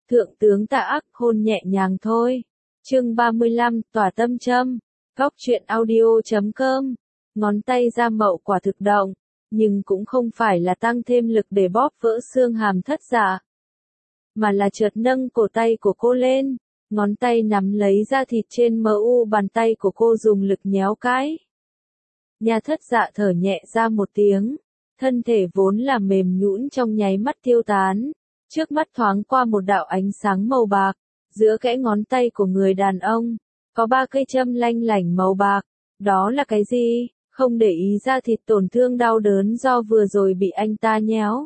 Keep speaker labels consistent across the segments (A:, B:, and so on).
A: Thượng tướng Tạ Ác hôn nhẹ nhàng thôi. Chương 35, tỏa tâm châm. Góc truyện audio.com. Ngón tay Gia Mậu quả thực động, nhưng cũng không phải là tăng thêm lực để bóp vỡ xương hàm Thất Dạ, mà là chợt nâng cổ tay của cô lên, ngón tay nắm lấy da thịt trên mu bàn tay của cô dùng lực nhéo cái. Nhà Thất Dạ thở nhẹ ra một tiếng, thân thể vốn là mềm nhũn trong nháy mắt tiêu tán, trước mắt thoáng qua một đạo ánh sáng màu bạc, giữa kẽ ngón tay của người đàn ông, có 3 cây châm lanh lảnh màu bạc, đó là cái gì? Không để ý da thịt tổn thương đau đớn do vừa rồi bị anh ta nhéo.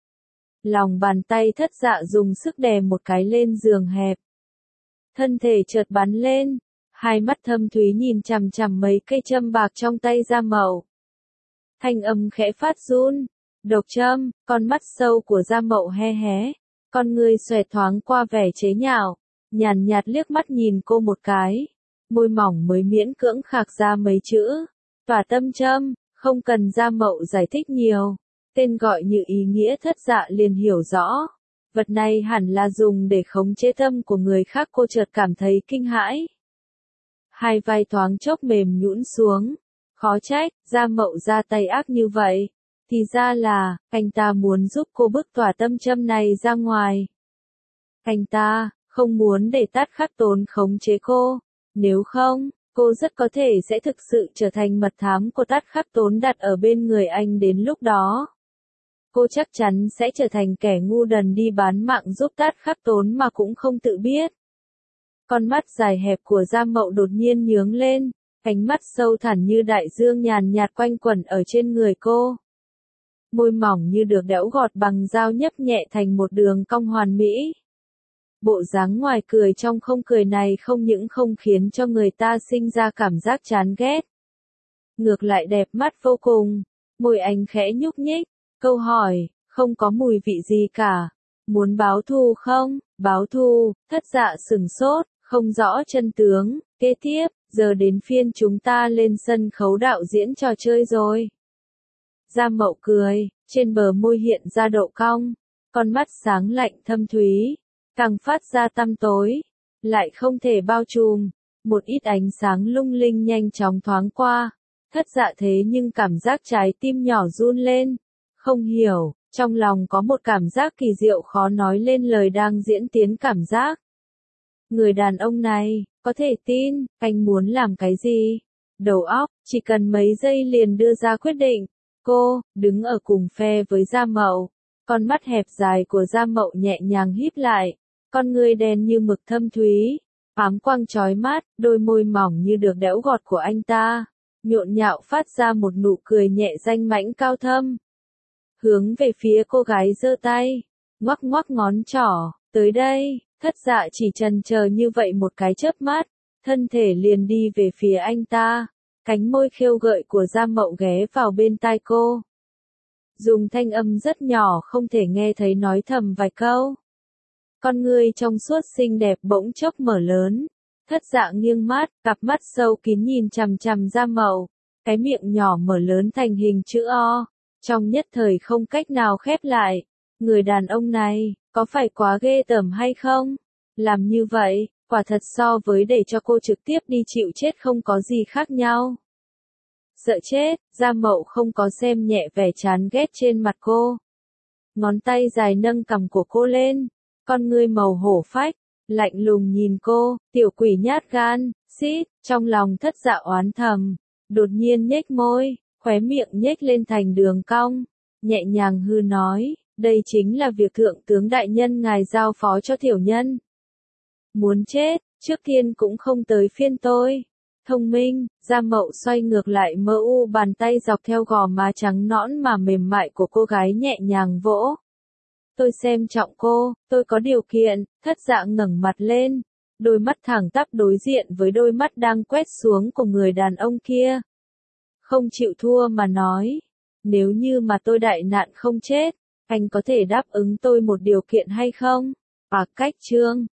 A: Lòng bàn tay Thất Dạ dùng sức đè một cái lên giường hẹp. Thân thể chợt bắn lên, hai mắt thâm thúy nhìn chằm chằm mấy cây châm bạc trong tay Gia Mậu. Thanh âm khẽ phát run, độc châm, con mắt sâu của Gia Mậu hé hé, con người xòe thoáng qua vẻ chế nhạo, nhàn nhạt liếc mắt nhìn cô một cái, môi mỏng mới miễn cưỡng khạc ra mấy chữ, tỏa tâm châm, không cần Gia Mậu giải thích nhiều, tên gọi như ý nghĩa Thất Dạ liền hiểu rõ. Vật này hẳn là dùng để khống chế tâm của người khác, cô chợt cảm thấy kinh hãi. Hai vai thoáng chốc mềm nhũn xuống, khó trách, Gia Mậu ra tay ác như vậy, thì ra là, anh ta muốn giúp cô bức tỏa tâm châm này ra ngoài. Anh ta, không muốn để Tát Khắc Tốn khống chế cô, nếu không, cô rất có thể sẽ thực sự trở thành mật thám của Tát Khắc Tốn đặt ở bên người anh đến lúc đó. Cô chắc chắn sẽ trở thành kẻ ngu đần đi bán mạng giúp Tát Khắc Tốn mà cũng không tự biết. Con mắt dài hẹp của Gia Mậu đột nhiên nhướng lên, ánh mắt sâu thẳm như đại dương nhàn nhạt quanh quẩn ở trên người cô. Môi mỏng như được đẽo gọt bằng dao nhấp nhẹ thành một đường cong hoàn mỹ. Bộ dáng ngoài cười trong không cười này không những không khiến cho người ta sinh ra cảm giác chán ghét, ngược lại đẹp mắt vô cùng. Môi anh khẽ nhúc nhích, câu hỏi, không có mùi vị gì cả. Muốn báo thù không? Báo thù? Thất Dạ sửng sốt, không rõ chân tướng. Kế tiếp, giờ đến phiên chúng ta lên sân khấu đạo diễn trò chơi rồi. Gia Mậu cười, trên bờ môi hiện ra độ cong, con mắt sáng lạnh thâm thúy, càng phát ra tăm tối, lại không thể bao trùm, một ít ánh sáng lung linh nhanh chóng thoáng qua. Thất Dạ thế nhưng cảm giác trái tim nhỏ run lên, không hiểu, trong lòng có một cảm giác kỳ diệu khó nói lên lời đang diễn tiến cảm giác. Người đàn ông này, có thể tin, anh muốn làm cái gì? Đầu óc, chỉ cần mấy giây liền đưa ra quyết định. Cô, đứng ở cùng phe với Gia Mậu, con mắt hẹp dài của Gia Mậu nhẹ nhàng híp lại, con người đen như mực thâm thúy, ám quang chói mắt, đôi môi mỏng như được đẽo gọt của anh ta, nhộn nhạo phát ra một nụ cười nhẹ danh mãnh cao thâm. Hướng về phía cô gái giơ tay, ngoắc ngoắc ngón trỏ, tới đây. Thất Dạ chỉ chần chờ như vậy một cái chớp mắt, thân thể liền đi về phía anh ta, cánh môi khêu gợi của Gia Mậu ghé vào bên tai cô. Dùng thanh âm rất nhỏ không thể nghe thấy nói thầm vài câu. Con người trong suốt xinh đẹp bỗng chốc mở lớn, Thất Dạ nghiêng mắt, cặp mắt sâu kín nhìn chằm chằm Gia Mậu, cái miệng nhỏ mở lớn thành hình chữ O, trong nhất thời không cách nào khép lại. Người đàn ông này, có phải quá ghê tởm hay không? Làm như vậy, quả thật so với để cho cô trực tiếp đi chịu chết không có gì khác nhau. Sợ chết, Gia Mậu không có xem nhẹ vẻ chán ghét trên mặt cô. Ngón tay dài nâng cằm của cô lên, con ngươi màu hổ phách, lạnh lùng nhìn cô, tiểu quỷ nhát gan, xít, trong lòng Thất Dạ oán thầm, đột nhiên nhếch môi, khóe miệng nhếch lên thành đường cong, nhẹ nhàng hư nói. Đây chính là việc thượng tướng đại nhân ngài giao phó cho tiểu nhân. Muốn chết, trước tiên cũng không tới phiên tôi. Thông minh, Gia Mậu xoay ngược lại mu bàn tay dọc theo gò má trắng nõn mà mềm mại của cô gái nhẹ nhàng vỗ. Tôi xem trọng cô, tôi có điều kiện. Thất Dạ ngẩng mặt lên, đôi mắt thẳng tắp đối diện với đôi mắt đang quét xuống của người đàn ông kia. Không chịu thua mà nói, nếu như mà tôi đại nạn không chết, anh có thể đáp ứng tôi một điều kiện hay không? Cách chương